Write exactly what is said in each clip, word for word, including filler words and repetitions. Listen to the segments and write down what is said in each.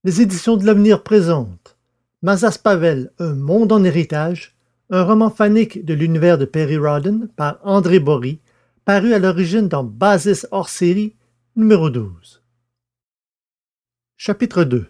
Les éditions de l'Avenir présentent Mazas Pavel, un monde en héritage, un roman fanique de l'univers de Perry Rhodan par André Bory, paru à l'origine dans Basis hors série numéro douze. Chapitre deux.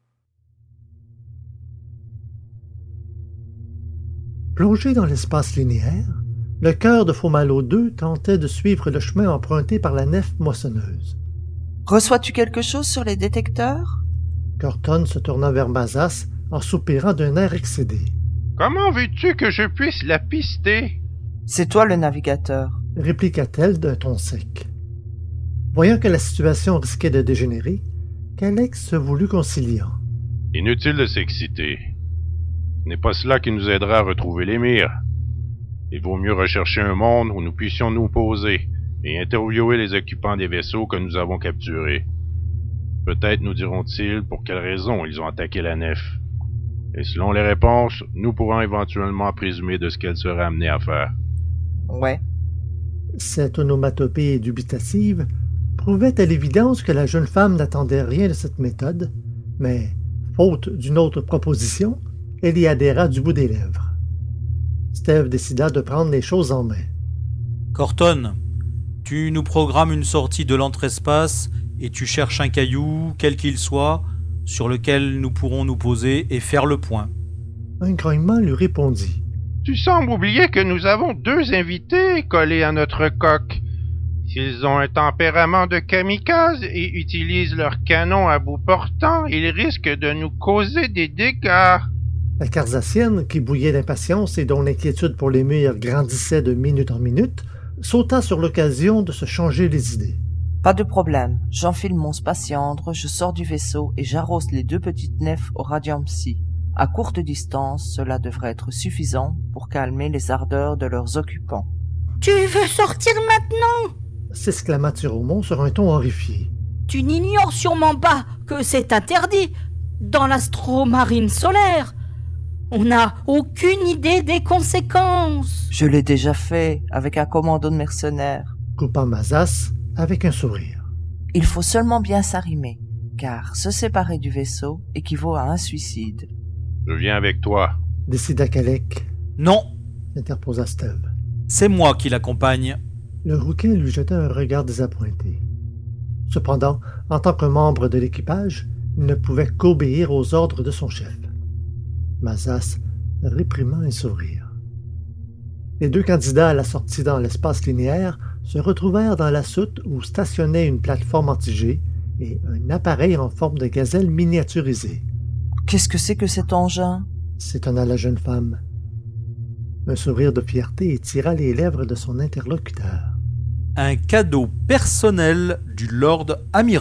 Plongé dans l'espace linéaire, le cœur de Fomalhaut deux tentait de suivre le chemin emprunté par la nef moissonneuse. Reçois-tu quelque chose sur les détecteurs? Corton se tourna vers Mazas en soupirant d'un air excédé. « Comment veux-tu que je puisse la pister? » « C'est toi le navigateur. » répliqua-t-elle d'un ton sec. Voyant que la situation risquait de dégénérer, Calex se voulut conciliant. « Inutile de s'exciter. Ce n'est pas cela qui nous aidera à retrouver l'émir. Il vaut mieux rechercher un monde où nous puissions nous poser et interviewer les occupants des vaisseaux que nous avons capturés. Peut-être nous diront-ils pour quelles raisons ils ont attaqué la nef. Et selon les réponses, nous pourrons éventuellement présumer de ce qu'elle sera amenée à faire. » Ouais. Cette onomatopée dubitative prouvait à l'évidence que la jeune femme n'attendait rien de cette méthode, mais, faute d'une autre proposition, elle y adhéra du bout des lèvres. Steve décida de prendre les choses en main. « Corton, tu nous programmes une sortie de l'entre-espace et tu cherches un caillou, quel qu'il soit, sur lequel nous pourrons nous poser et faire le point. » Un grognement lui répondit. « Tu sembles oublier que nous avons deux invités collés à notre coque. S'ils ont un tempérament de kamikaze et utilisent leurs canons à bout portant, ils risquent de nous causer des dégâts. » La Carzassienne, qui bouillait d'impatience et dont l'inquiétude pour l'émir grandissait de minute en minute, sauta sur l'occasion de se changer les idées. Pas de problème. J'enfile mon spatiandre, je sors du vaisseau et j'arrose les deux petites nefs au radium psy. À courte distance, cela devrait être suffisant pour calmer les ardeurs de leurs occupants. « Tu veux sortir maintenant ?» s'exclama Thiromont sur un ton horrifié. « Tu n'ignores sûrement pas que c'est interdit dans l'astromarine solaire. On n'a aucune idée des conséquences. » « Je l'ai déjà fait avec un commando de mercenaires. » coupa Mazas avec un sourire. « Il faut seulement bien s'arrimer, car se séparer du vaisseau équivaut à un suicide. » « Je viens avec toi. » décida Kalek. « Non !» interposa Steve. « C'est moi qui l'accompagne. » Le rouquin lui jeta un regard désappointé. Cependant, en tant que membre de l'équipage, il ne pouvait qu'obéir aux ordres de son chef. Mazas réprima un sourire. Les deux candidats à la sortie dans l'espace linéaire se retrouvèrent dans la soute où stationnait une plateforme anti-G et un appareil en forme de gazelle miniaturisé. « Qu'est-ce que c'est que cet engin ?» s'étonna la jeune femme. Un sourire de fierté étira les lèvres de son interlocuteur. « Un cadeau personnel du Lord Amiral. »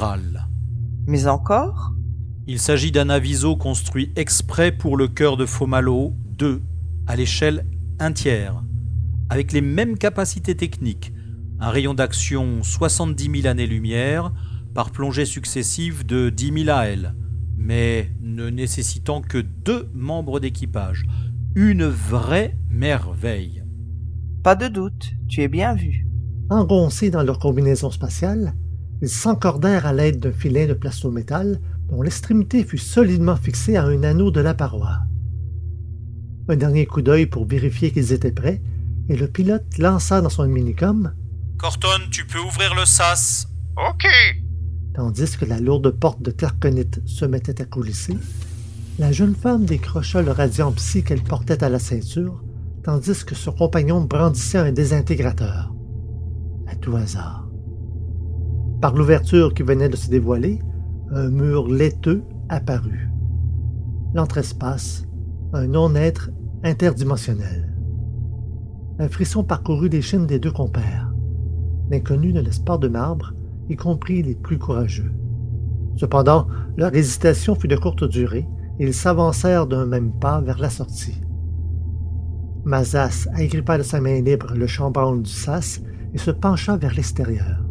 « Mais encore ?» Il s'agit d'un aviso construit exprès pour le cœur de Fomalhaut deux, à l'échelle un tiers, avec les mêmes capacités techniques, un rayon d'action soixante-dix mille années-lumière par plongée successive de dix mille A L, mais ne nécessitant que deux membres d'équipage. Une vraie merveille. Pas de doute, tu es bien vu. Engoncés dans leur combinaison spatiale, ils s'encordèrent à l'aide d'un filet de plastométal dont l'extrémité fut solidement fixée à un anneau de la paroi. Un dernier coup d'œil pour vérifier qu'ils étaient prêts, et le pilote lança dans son minicom « Corton, tu peux ouvrir le sas. »« Ok. » Tandis que la lourde porte de terconite se mettait à coulisser, la jeune femme décrocha le radiant psy qu'elle portait à la ceinture, tandis que son compagnon brandissait un désintégrateur. À tout hasard. Par l'ouverture qui venait de se dévoiler, un mur laiteux apparut. L'entre-espace, un non-être interdimensionnel. Un frisson parcourut les chaînes des deux compères. L'inconnu ne laisse pas de marbre, y compris les plus courageux. Cependant, leur hésitation fut de courte durée, et ils s'avancèrent d'un même pas vers la sortie. Mazas agrippa de sa main libre le chambranle du sas et se pencha vers l'extérieur.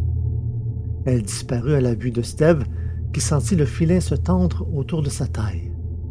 Elle disparut à la vue de Steve, qui sentit le filin se tendre autour de sa taille.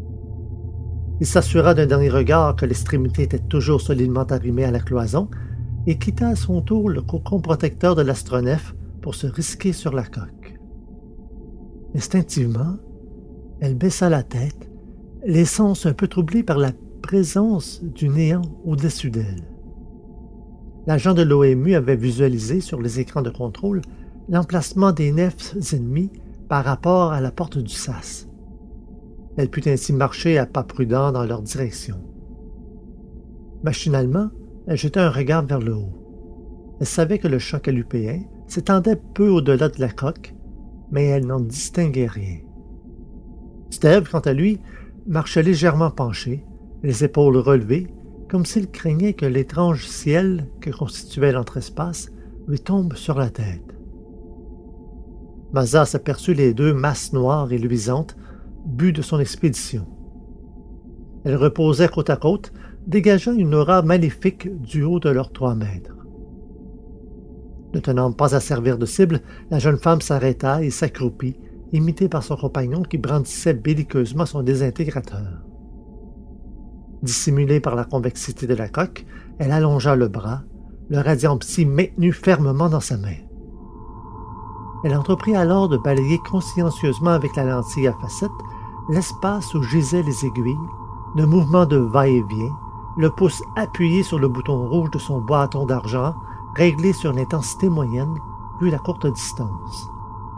Il s'assura d'un dernier regard que l'extrémité était toujours solidement arrimée à la cloison et quitta à son tour le cocon protecteur de l'astronef pour se risquer sur la coque. Instinctivement, Elle baissa la tête, les sens un peu troublés par la présence du néant au-dessus d'elle. L'agent de l'O M U avait visualisé sur les écrans de contrôle l'emplacement des nefs ennemis par rapport à la porte du sas. Elle put ainsi marcher à pas prudents dans leur direction. Machinalement, elle jeta un regard vers le haut. Elle savait que le champ calupéen s'étendait peu au-delà de la coque, mais elle n'en distinguait rien. Steve, quant à lui, marchait légèrement penché, les épaules relevées, comme s'il craignait que l'étrange ciel que constituait l'entrespace lui tombe sur la tête. Mazza s'aperçut les deux masses noires et luisantes, but de son expédition. Elles reposaient côte à côte, dégageant une aura maléfique du haut de leurs trois mètres. Ne tenant pas à servir de cible, la jeune femme s'arrêta et s'accroupit, imitée par son compagnon qui brandissait belliqueusement son désintégrateur. Dissimulée par la convexité de la coque, elle allongea le bras, le radiant psy maintenu fermement dans sa main. Elle entreprit alors de balayer consciencieusement avec la lentille à facettes l'espace où gisaient les aiguilles, le mouvement de va-et-vient, le pouce appuyé sur le bouton rouge de son bâton d'argent, réglé sur l'intensité moyenne, vu la courte distance.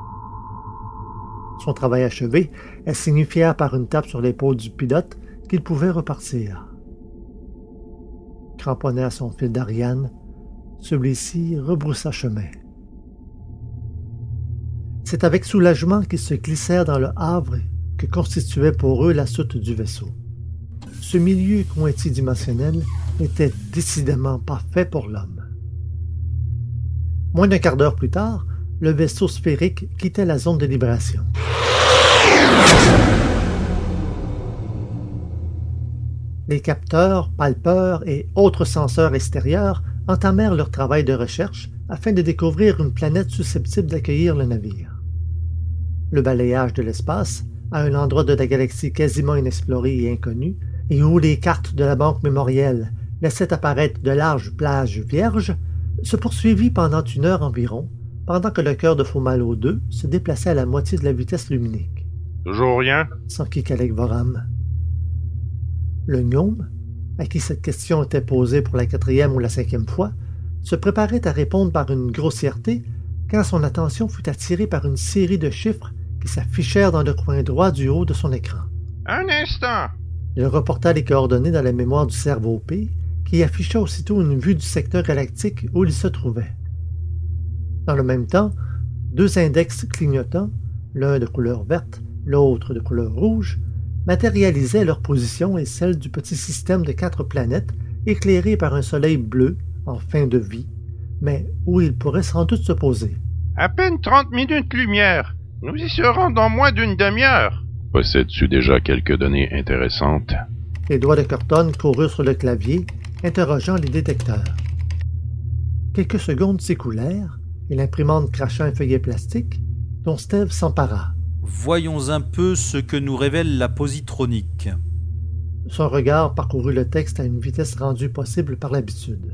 Son travail achevé, elle signifia par une tape sur l'épaule du pilote qu'il pouvait repartir. Cramponné à son fil d'Ariane, celui-ci rebroussa chemin. C'est avec soulagement qu'ils se glissèrent dans le havre que constituait pour eux la soute du vaisseau. Ce milieu cointidimensionnel n'était décidément pas fait pour l'homme. Moins d'un quart d'heure plus tard, le vaisseau sphérique quittait la zone de libération. Les capteurs, palpeurs et autres senseurs extérieurs entamèrent leur travail de recherche afin de découvrir une planète susceptible d'accueillir le navire. Le balayage de l'espace, à un endroit de la galaxie quasiment inexploré et inconnu, et où les cartes de la banque mémorielle laissaient apparaître de larges plages vierges, se poursuivit pendant une heure environ, pendant que le cœur de Fomalhaut deux se déplaçait à la moitié de la vitesse luminique. « Toujours rien? » s'enquit Kalek Voram. Le gnome, à qui cette question était posée pour la quatrième ou la cinquième fois, se préparait à répondre par une grossièreté quand son attention fut attirée par une série de chiffres qui s'affichèrent dans le coin droit du haut de son écran. « Un instant! » Il reporta les coordonnées dans la mémoire du cerveau P, qui afficha aussitôt une vue du secteur galactique où il se trouvait. Dans le même temps, deux index clignotants, l'un de couleur verte, l'autre de couleur rouge, matérialisaient leur position et celle du petit système de quatre planètes éclairé par un soleil bleu en fin de vie, mais où il pourrait sans doute se poser. « À peine trente minutes lumière. Nous y serons dans moins d'une demi-heure. » Possèdes-tu déjà quelques données intéressantes? Les doigts de Corton coururent sur le clavier, interrogeant les détecteurs. Quelques secondes s'écoulèrent, et l'imprimante cracha un feuillet plastique, dont Steve s'empara. Voyons un peu ce que nous révèle la positronique. Son regard parcourut le texte à une vitesse rendue possible par l'habitude.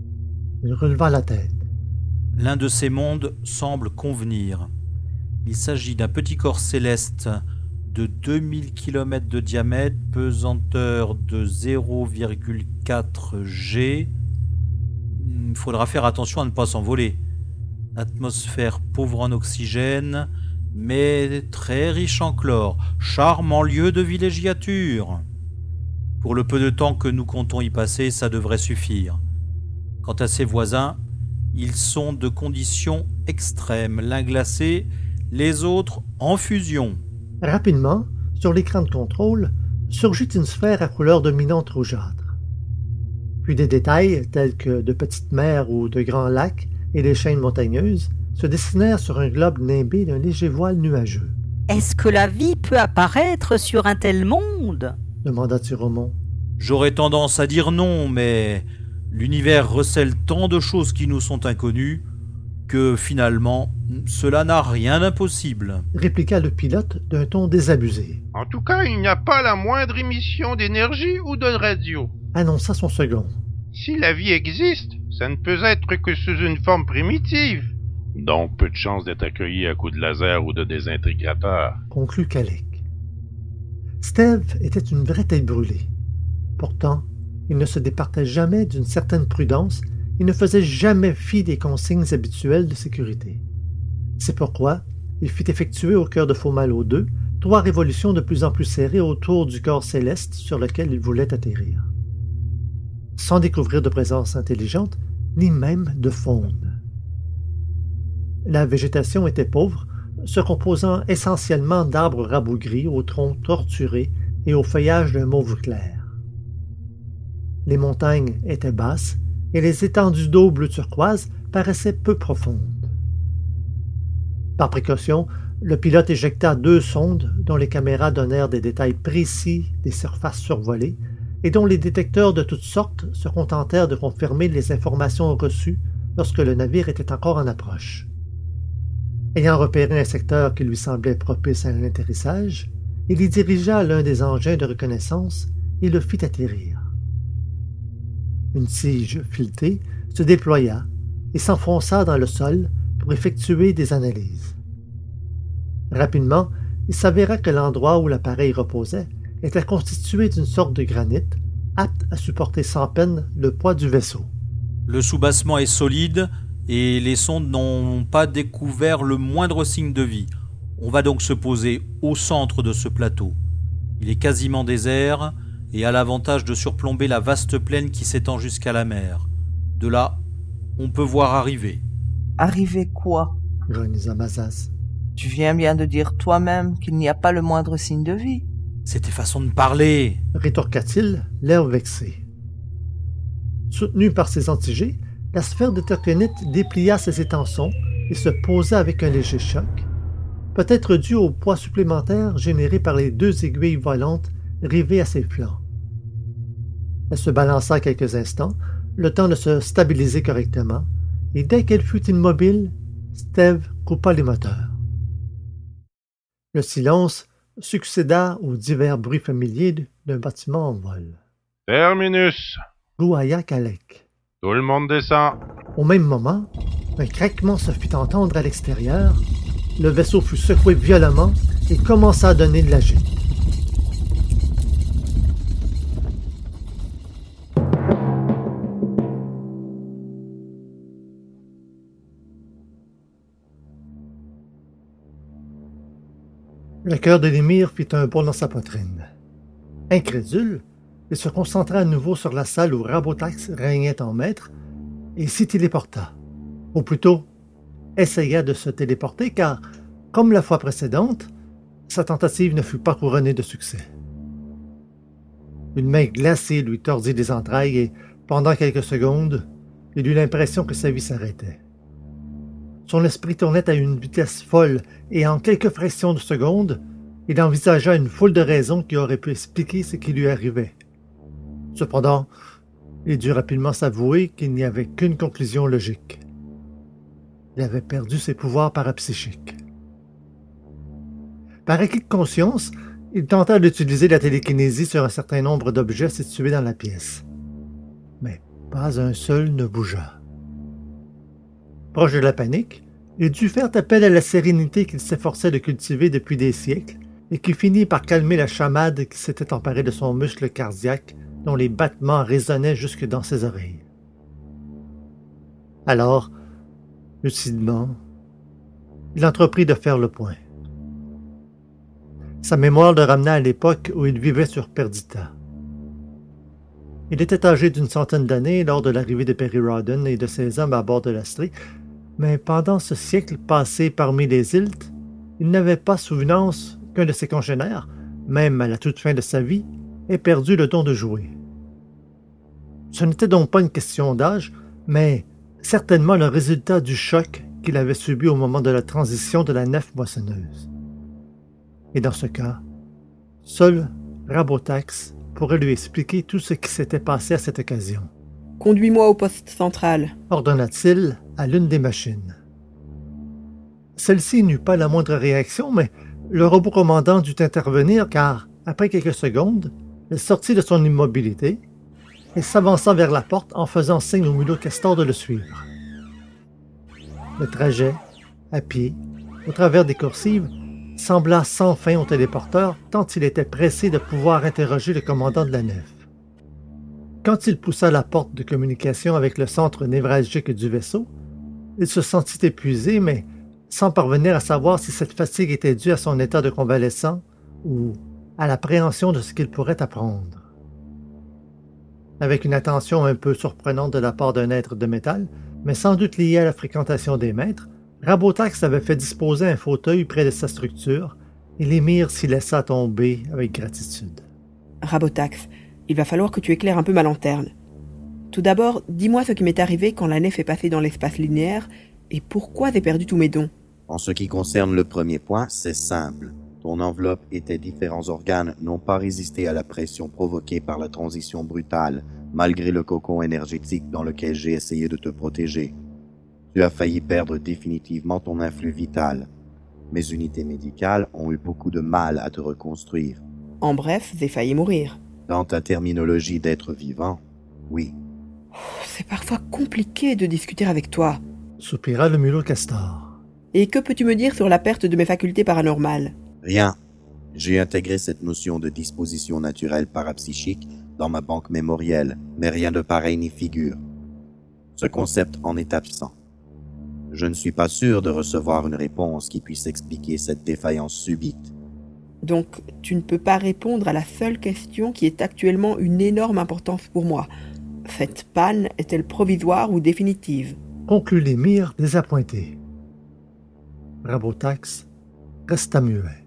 Il releva la tête. L'un de ces mondes semble convenir. Il s'agit d'un petit corps céleste de deux mille kilomètres de diamètre, pesanteur de zéro virgule quatre G. Il faudra faire attention à ne pas s'envoler. Atmosphère pauvre en oxygène, mais très riche en chlore. Charmant lieu de villégiature. Pour le peu de temps que nous comptons y passer, ça devrait suffire. Quant à ses voisins, ils sont de conditions extrêmes, l'un glacé, les autres en fusion. Rapidement, sur l'écran de contrôle, surgit une sphère à couleur dominante rougeâtre. Puis des détails, tels que de petites mers ou de grands lacs et des chaînes montagneuses, se dessinèrent sur un globe nimbé d'un léger voile nuageux. « Est-ce que la vie peut apparaître sur un tel monde ?» demanda Thuromond. J'aurais tendance à dire non, mais l'univers recèle tant de choses qui nous sont inconnues que finalement, cela n'a rien d'impossible, répliqua le pilote d'un ton désabusé. En tout cas, il n'y a pas la moindre émission d'énergie ou de radio, annonça son second. Si la vie existe, ça ne peut être que sous une forme primitive. Donc peu de chances d'être accueilli à coups de laser ou de désintégrateur, conclut Kalek. Steve était une vraie tête brûlée. Pourtant, il ne se départait jamais d'une certaine prudence et ne faisait jamais fi des consignes habituelles de sécurité. C'est pourquoi il fit effectuer au cœur de Fomalhaut deux trois révolutions de plus en plus serrées autour du corps céleste sur lequel il voulait atterrir, sans découvrir de présence intelligente, ni même de faune. La végétation était pauvre, se composant essentiellement d'arbres rabougris aux troncs torturés et au feuillage d'un mauve clair. Les montagnes étaient basses et les étendues d'eau bleu turquoise paraissaient peu profondes. Par précaution, le pilote éjecta deux sondes dont les caméras donnèrent des détails précis des surfaces survolées et dont les détecteurs de toutes sortes se contentèrent de confirmer les informations reçues lorsque le navire était encore en approche. Ayant repéré un secteur qui lui semblait propice à un atterrissage, il y dirigea l'un des engins de reconnaissance et le fit atterrir. Une tige filetée se déploya et s'enfonça dans le sol pour effectuer des analyses. Rapidement, il s'avéra que l'endroit où l'appareil reposait était constitué d'une sorte de granit, apte à supporter sans peine le poids du vaisseau. Le soubassement est solide et les sondes n'ont pas découvert le moindre signe de vie. On va donc se poser au centre de ce plateau. Il est quasiment désert et a l'avantage de surplomber la vaste plaine qui s'étend jusqu'à la mer. De là, on peut voir arriver. Arriver quoi? Gronisa Mazas. Tu viens bien de dire toi-même qu'il n'y a pas le moindre signe de vie. C'était façon de parler, rétorqua-t-il, l'air vexé. Soutenu par ses antigés, la sphère de terconite déplia ses étançons et se posa avec un léger choc, peut-être dû au poids supplémentaire généré par les deux aiguilles volantes rivées à ses flancs. Elle se balança quelques instants, le temps de se stabiliser correctement, et dès qu'elle fut immobile, Steve coupa les moteurs. Le silence succéda aux divers bruits familiers d'un bâtiment en vol. Terminus! Gouailla Kalek. Tout le monde descend. Au même moment, un craquement se fit entendre à l'extérieur, le vaisseau fut secoué violemment et commença à donner de la gîte. Le cœur de l'émir fit un bond dans sa poitrine. Incrédule, il se concentra à nouveau sur la salle où Rabotax régnait en maître et s'y téléporta. Ou plutôt, essaya de se téléporter car, comme la fois précédente, sa tentative ne fut pas couronnée de succès. Une main glacée lui tordit les entrailles et, pendant quelques secondes, il eut l'impression que sa vie s'arrêtait. Son esprit tournait à une vitesse folle et en quelques fractions de secondes, il envisagea une foule de raisons qui auraient pu expliquer ce qui lui arrivait. Cependant, il dut rapidement s'avouer qu'il n'y avait qu'une conclusion logique. Il avait perdu ses pouvoirs parapsychiques. Par acquis de conscience, il tenta d'utiliser la télékinésie sur un certain nombre d'objets situés dans la pièce. Mais pas un seul ne bougea. Proche de la panique, il dut faire appel à la sérénité qu'il s'efforçait de cultiver depuis des siècles et qui finit par calmer la chamade qui s'était emparée de son muscle cardiaque dont les battements résonnaient jusque dans ses oreilles. Alors, lucidement, il entreprit de faire le point. Sa mémoire le ramena à l'époque où il vivait sur Perdita. Il était âgé d'une centaine d'années lors de l'arrivée de Perry Rhodan et de ses hommes à bord de l'Astrée, mais pendant ce siècle passé parmi les Iltes, il n'avait pas souvenance qu'un de ses congénères, même à la toute fin de sa vie, ait perdu le don de jouer. Ce n'était donc pas une question d'âge, mais certainement le résultat du choc qu'il avait subi au moment de la transition de la nef moissonneuse. Et dans ce cas, seul Rabotax pourrait lui expliquer tout ce qui s'était passé à cette occasion. « Conduis-moi au poste central », ordonna-t-il à l'une des machines. Celle-ci n'eut pas la moindre réaction, mais le robot commandant dut intervenir car, après quelques secondes, elle sortit de son immobilité et s'avança vers la porte en faisant signe au mulot Castor de le suivre. Le trajet, à pied, au travers des coursives, sembla sans fin au téléporteur tant il était pressé de pouvoir interroger le commandant de la nef. Quand il poussa la porte de communication avec le centre névralgique du vaisseau, il se sentit épuisé, mais sans parvenir à savoir si cette fatigue était due à son état de convalescent ou à l'appréhension de ce qu'il pourrait apprendre. Avec une attention un peu surprenante de la part d'un être de métal, mais sans doute liée à la fréquentation des maîtres, Rabotax avait fait disposer un fauteuil près de sa structure et l'émir s'y laissa tomber avec gratitude. Rabotax, il va falloir que tu éclaires un peu ma lanterne. Tout d'abord, dis-moi ce qui m'est arrivé quand la nef est passée dans l'espace linéaire et pourquoi j'ai perdu tous mes dons. En ce qui concerne le premier point, c'est simple. Ton enveloppe et tes différents organes n'ont pas résisté à la pression provoquée par la transition brutale, malgré le cocon énergétique dans lequel j'ai essayé de te protéger. Tu as failli perdre définitivement ton influx vital. Mes unités médicales ont eu beaucoup de mal à te reconstruire. En bref, j'ai failli mourir. Dans ta terminologie d'être vivant, oui. C'est parfois compliqué de discuter avec toi. Soupira le mulot castor. Et que peux-tu me dire sur la perte de mes facultés paranormales? Rien. J'ai intégré cette notion de disposition naturelle parapsychique dans ma banque mémorielle, mais rien de pareil n'y figure. Ce concept en est absent. Je ne suis pas sûr de recevoir une réponse qui puisse expliquer cette défaillance subite. Donc, tu ne peux pas répondre à la seule question qui est actuellement une énorme importance pour moi. Cette panne est-elle provisoire ou définitive? Conclut l'émir désappointé. Rabotax resta muet.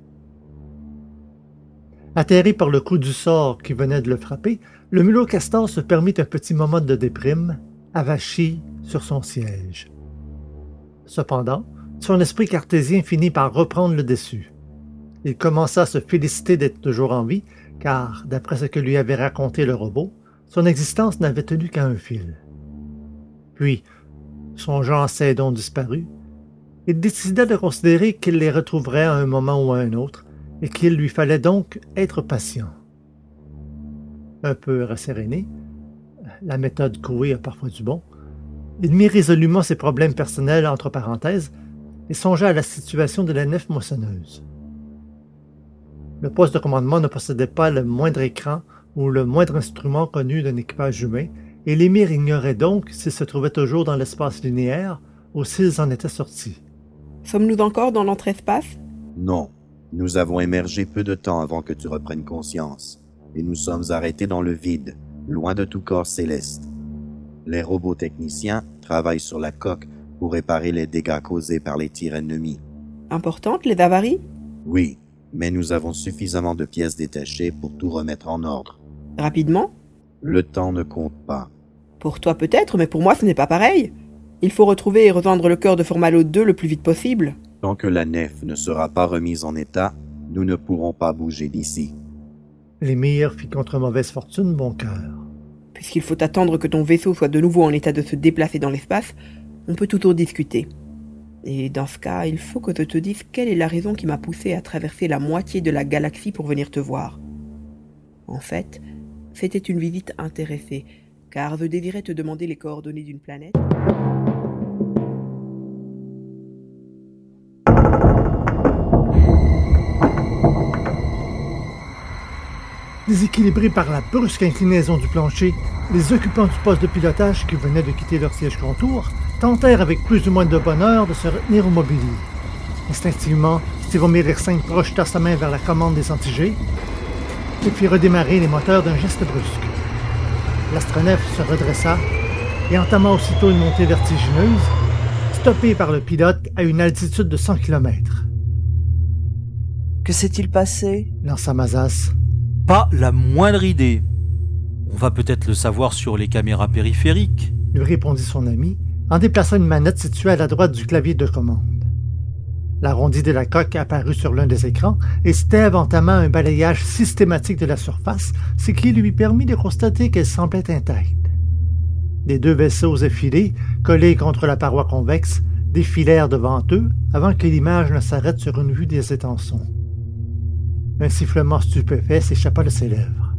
Atterré par le coup du sort qui venait de le frapper, le mulot castor se permit un petit moment de déprime, avachi sur son siège. Cependant, son esprit cartésien finit par reprendre le dessus. Il commença à se féliciter d'être toujours en vie, car, d'après ce que lui avait raconté le robot, son existence n'avait tenu qu'à un fil. Puis, songeant à ses dons disparus, il décida de considérer qu'il les retrouverait à un moment ou à un autre, et qu'il lui fallait donc être patient. Un peu rasséréné, la méthode Coué a parfois du bon, il mit résolument ses problèmes personnels entre parenthèses et songea à la situation de la nef moissonneuse. Le poste de commandement ne possédait pas le moindre écran ou le moindre instrument connu d'un équipage humain, et l'émir ignorait donc s'il se trouvait toujours dans l'espace linéaire ou s'ils en étaient sortis. Sommes-nous encore dans l'entre-espace? Non. Nous avons émergé peu de temps avant que tu reprennes conscience, et nous sommes arrêtés dans le vide, loin de tout corps céleste. Les robots techniciens travaillent sur la coque pour réparer les dégâts causés par les tirs ennemis. Importantes, les avaries? Oui, mais nous avons suffisamment de pièces détachées pour tout remettre en ordre. Rapidement? Le temps ne compte pas. Pour toi peut-être, mais pour moi ce n'est pas pareil. Il faut retrouver et rejoindre le cœur de Formalo deux le plus vite possible. Tant que la nef ne sera pas remise en état, nous ne pourrons pas bouger d'ici. L'émir fit contre mauvaise fortune bon cœur. Puisqu'il faut attendre que ton vaisseau soit de nouveau en état de se déplacer dans l'espace, on peut toujours discuter. Et dans ce cas, il faut que je te dise quelle est la raison qui m'a poussé à traverser la moitié de la galaxie pour venir te voir. En fait, c'était une visite intéressée, car je désirais te demander les coordonnées d'une planète. Déséquilibrés par la brusque inclinaison du plancher, les occupants du poste de pilotage qui venaient de quitter leur siège contour tentèrent avec plus ou moins de bonheur de se retenir au mobilier. Instinctivement, Styromir cinq projeta sa main vers la commande des anti-G et fit redémarrer les moteurs d'un geste brusque. L'astronef se redressa et entama aussitôt une montée vertigineuse, stoppée par le pilote à une altitude de cent kilomètres. « Que s'est-il passé » lança Mazas. Pas la moindre idée. On va peut-être le savoir sur les caméras périphériques, lui répondit son ami, en déplaçant une manette située à la droite du clavier de commande. L'arrondi de la coque apparut sur l'un des écrans et Steve entama un balayage systématique de la surface, ce qui lui permit de constater qu'elle semblait intacte. Les deux vaisseaux effilés, collés contre la paroi convexe, défilèrent devant eux avant que l'image ne s'arrête sur une vue des étançons. Un sifflement stupéfait s'échappa de ses lèvres.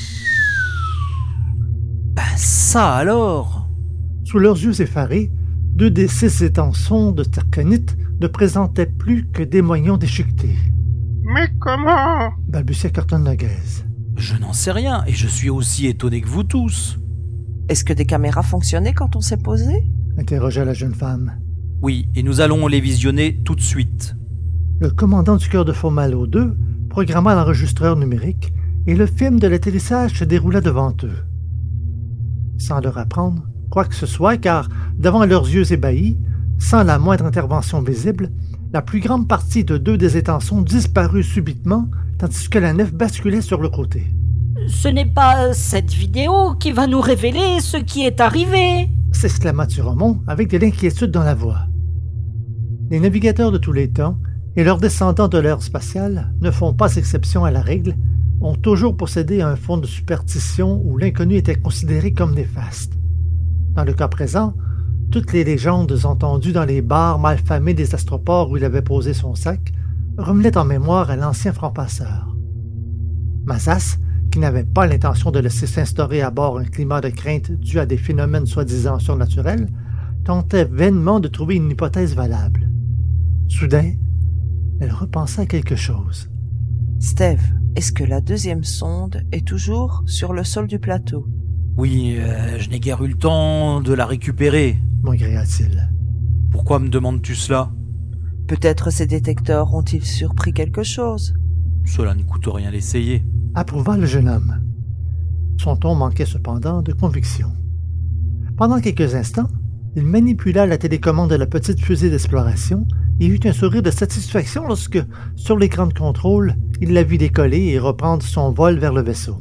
Ben ça alors! Sous leurs yeux effarés, Deux des six étançons de terconite ne présentaient plus que des moignons déchiquetés. « Mais comment ?» balbutia Corton Noguez. Je n'en sais rien, et je suis aussi étonné que vous tous. Est-ce que des caméras fonctionnaient quand on s'est posé ? Interrogea la jeune femme. Oui, et nous allons les visionner tout de suite. Le commandant du cœur de Fomalhaut deux programma l'enregistreur numérique et le film de l'atterrissage se déroula devant eux. Sans leur apprendre quoi que ce soit, car devant leurs yeux ébahis, sans la moindre intervention visible, la plus grande partie de deux des étançons disparut subitement, tandis que la nef basculait sur le côté. Ce n'est pas cette vidéo qui va nous révéler ce qui est arrivé, s'exclama Turomont avec de l'inquiétude dans la voix. Les navigateurs de tous les temps et leurs descendants de l'ère spatiale ne font pas exception à la règle, ont toujours possédé un fond de superstition où l'inconnu était considéré comme néfaste. Dans le cas présent, toutes les légendes entendues dans les bars malfamés des astroports où il avait posé son sac revenaient en mémoire à l'ancien franc-passeur. Mazas, qui n'avait pas l'intention de laisser s'instaurer à bord un climat de crainte dû à des phénomènes soi-disant surnaturels, tentait vainement de trouver une hypothèse valable. Soudain, elle repensa à quelque chose. « Steve, est-ce que la deuxième sonde est toujours sur le sol du plateau ?» Oui, euh, je n'ai guère eu le temps de la récupérer, maugréa-t-il. Pourquoi me demandes-tu cela ? Peut-être ces détecteurs ont-ils surpris quelque chose ? Cela ne coûte rien d'essayer. Approuva le jeune homme. Son ton manquait cependant de conviction. Pendant quelques instants, il manipula la télécommande de la petite fusée d'exploration et eut un sourire de satisfaction lorsque, sur l'écran de contrôle, il la vit décoller et reprendre son vol vers le vaisseau.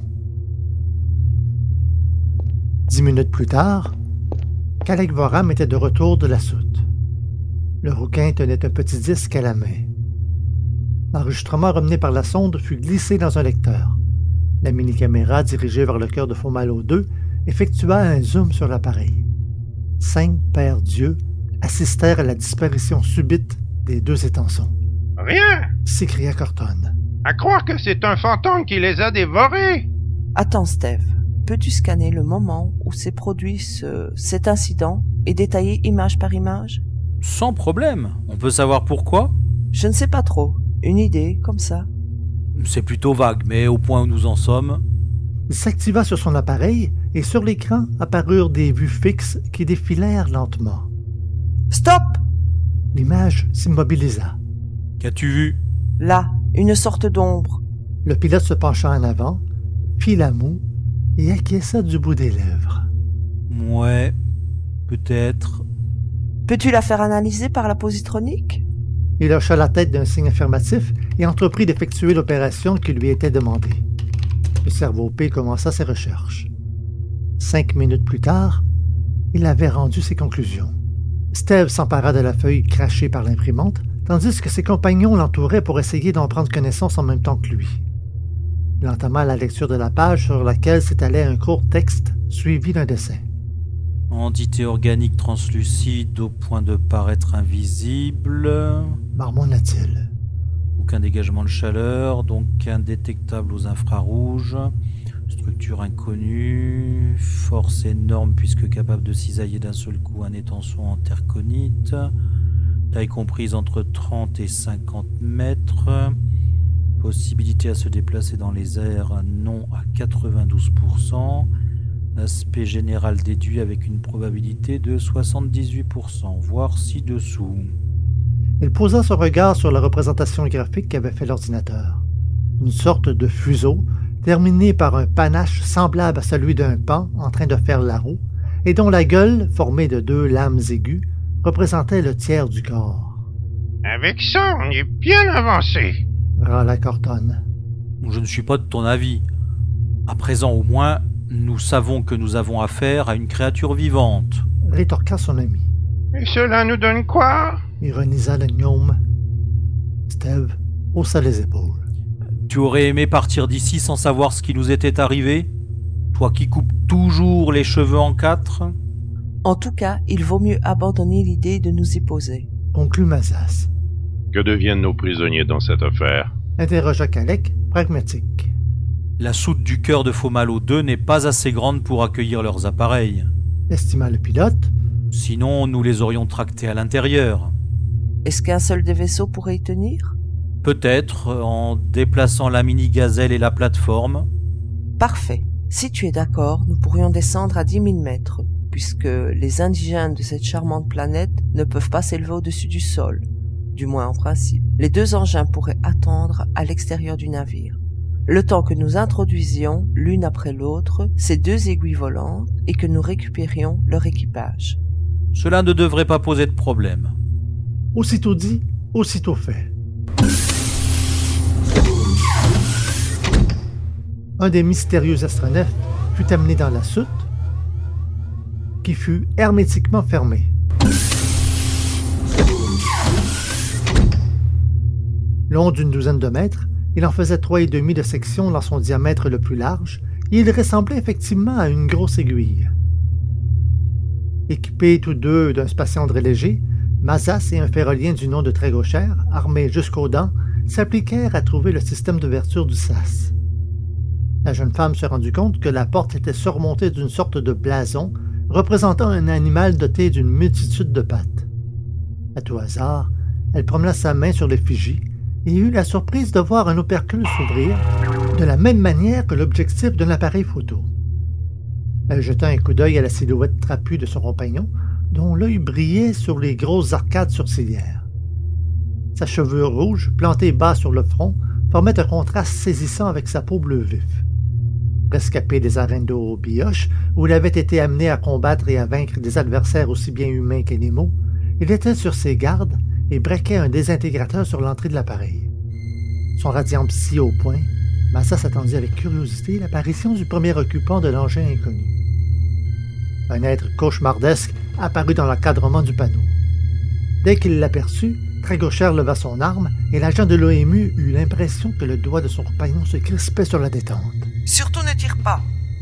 Dix minutes plus tard, Kalek Voram était de retour de la soute. Le rouquin tenait un petit disque à la main. L'enregistrement ramené par la sonde fut glissé dans un lecteur. La mini-caméra dirigée vers le cœur de Fomalhaut deux effectua un zoom sur l'appareil. Cinq paires d'yeux assistèrent à la disparition subite des deux étançons. « Rien !» s'écria Corton. « À croire que c'est un fantôme qui les a dévorés !»« Attends, Steve. Peux-tu scanner le moment où s'est produit ce, cet incident et détailler image par image ?»« Sans problème. On peut savoir pourquoi ?»« Je ne sais pas trop. Une idée, comme ça. » C'est plutôt vague, mais au point où nous en sommes... Il s'activa sur son appareil et sur l'écran apparurent des vues fixes qui défilèrent lentement. « Stop !» L'image s'immobilisa. « Qu'as-tu vu ?»« Là, une sorte d'ombre. » Le pilote se pencha en avant, fit la moue et acquiesça du bout des lèvres. « Ouais, peut-être. » « Peux-tu la faire analyser par la positronique ?» Il hocha la tête d'un signe affirmatif et entreprit d'effectuer l'opération qui lui était demandée. Le cerveau P commença ses recherches. Cinq minutes plus tard, il avait rendu ses conclusions. Steve s'empara de la feuille crachée par l'imprimante, tandis que ses compagnons l'entouraient pour essayer d'en prendre connaissance en même temps que lui. Il entama la lecture de la page sur laquelle s'étalait un court texte suivi d'un dessin. Entité organique translucide au point de paraître invisible. Marmonna-t-il. Aucun dégagement de chaleur, donc indétectable aux infrarouges. Structure inconnue. Force énorme puisque capable de cisailler d'un seul coup un étançon en terconite. Taille comprise entre trente et cinquante mètres. Possibilité à se déplacer dans les airs, non à quatre-vingt-douze pour cent. Aspect général déduit avec une probabilité de soixante-dix-huit pour cent, voire ci-dessous. Il posa son regard sur la représentation graphique qu'avait fait l'ordinateur. Une sorte de fuseau, terminé par un panache semblable à celui d'un paon en train de faire la roue, et dont la gueule, formée de deux lames aiguës, représentait le tiers du corps. « Avec ça, on est bien avancé !» râla Corton. Je ne suis pas de ton avis. À présent au moins, nous savons que nous avons affaire à une créature vivante. Rétorqua son ami. Et cela nous donne quoi? Ironisa le gnome. Steve haussa les épaules. Tu aurais aimé partir d'ici sans savoir ce qui nous était arrivé? Toi qui coupes toujours les cheveux en quatre? En tout cas, il vaut mieux abandonner l'idée de nous y poser. Conclut Mazas. Que deviennent nos prisonniers dans cette affaire? Interrogea Kalek, pragmatique. La soute du cœur de Fomalhaut deux n'est pas assez grande pour accueillir leurs appareils. Estima le pilote. Sinon, nous les aurions tractés à l'intérieur. Est-ce qu'un seul des vaisseaux pourrait y tenir? Peut-être en déplaçant la mini-gazelle et la plateforme. Parfait. Si tu es d'accord, nous pourrions descendre à dix mille mètres, puisque les indigènes de cette charmante planète ne peuvent pas s'élever au-dessus du sol, du moins en principe. Les deux engins pourraient attendre à l'extérieur du navire, le temps que nous introduisions, l'une après l'autre, ces deux aiguilles volantes et que nous récupérions leur équipage. Cela ne devrait pas poser de problème. Aussitôt dit, aussitôt fait. Un des mystérieux astronefs fut amené dans la soute, qui fut hermétiquement fermée. Long d'une douzaine de mètres, il en faisait trois et demi de section dans son diamètre le plus large, et il ressemblait effectivement à une grosse aiguille. Équipés tous deux d'un spatiandre léger, Mazas et un ferrolien du nom de Trégocher, armés jusqu'aux dents, s'appliquèrent à trouver le système d'ouverture du sas. La jeune femme se rendit compte que la porte était surmontée d'une sorte de blason représentant un animal doté d'une multitude de pattes. À tout hasard, elle promena sa main sur l'effigie et eut la surprise de voir un opercule s'ouvrir de la même manière que l'objectif d'un appareil photo. Elle jeta un coup d'œil à la silhouette trapue de son compagnon, dont l'œil brillait sur les grosses arcades sourcilières. Sa chevelure rouge, plantée bas sur le front, formait un contraste saisissant avec sa peau bleu vif. Rescapé des arènes d'eau bioche, où il avait été amené à combattre et à vaincre des adversaires aussi bien humains qu'animaux, il était sur ses gardes et braquait un désintégrateur sur l'entrée de l'appareil. Son radiant psy au point, Massa s'attendit avec curiosité l'apparition du premier occupant de l'engin inconnu. Un être cauchemardesque apparut dans l'encadrement du panneau. Dès qu'il l'aperçut, Trégocher leva son arme et l'agent de l'O M U eut l'impression que le doigt de son compagnon se crispait sur la détente. « Surtout ne tire pas !»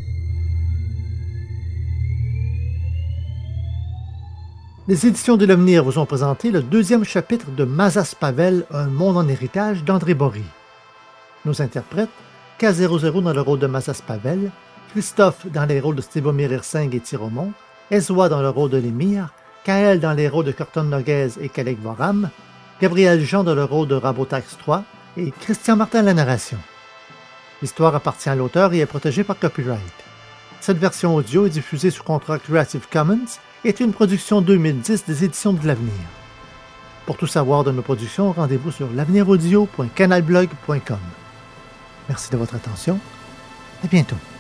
Les éditions de l'Avenir vous ont présenté le deuxième chapitre de Mazas Pavel, un monde en héritage d'André Bory. Nos interprètes, K zéro zéro dans le rôle de Mazas Pavel, Christophe dans les rôles de Stébomir Hirsing et Tiromon, Ezwa dans le rôle de Lémir, Kael dans les rôles de Corton Noguez et Kalek Voram, Gabriel Jean dans le rôle de Rabotax trois et Christian Martin à la narration. L'histoire appartient à l'auteur et est protégée par copyright. Cette version audio est diffusée sous contrat Creative Commons et est une production deux mille dix des éditions de l'Avenir. Pour tout savoir de nos productions, rendez-vous sur l'avenir audio point canalblog point com. Merci de votre attention. À bientôt.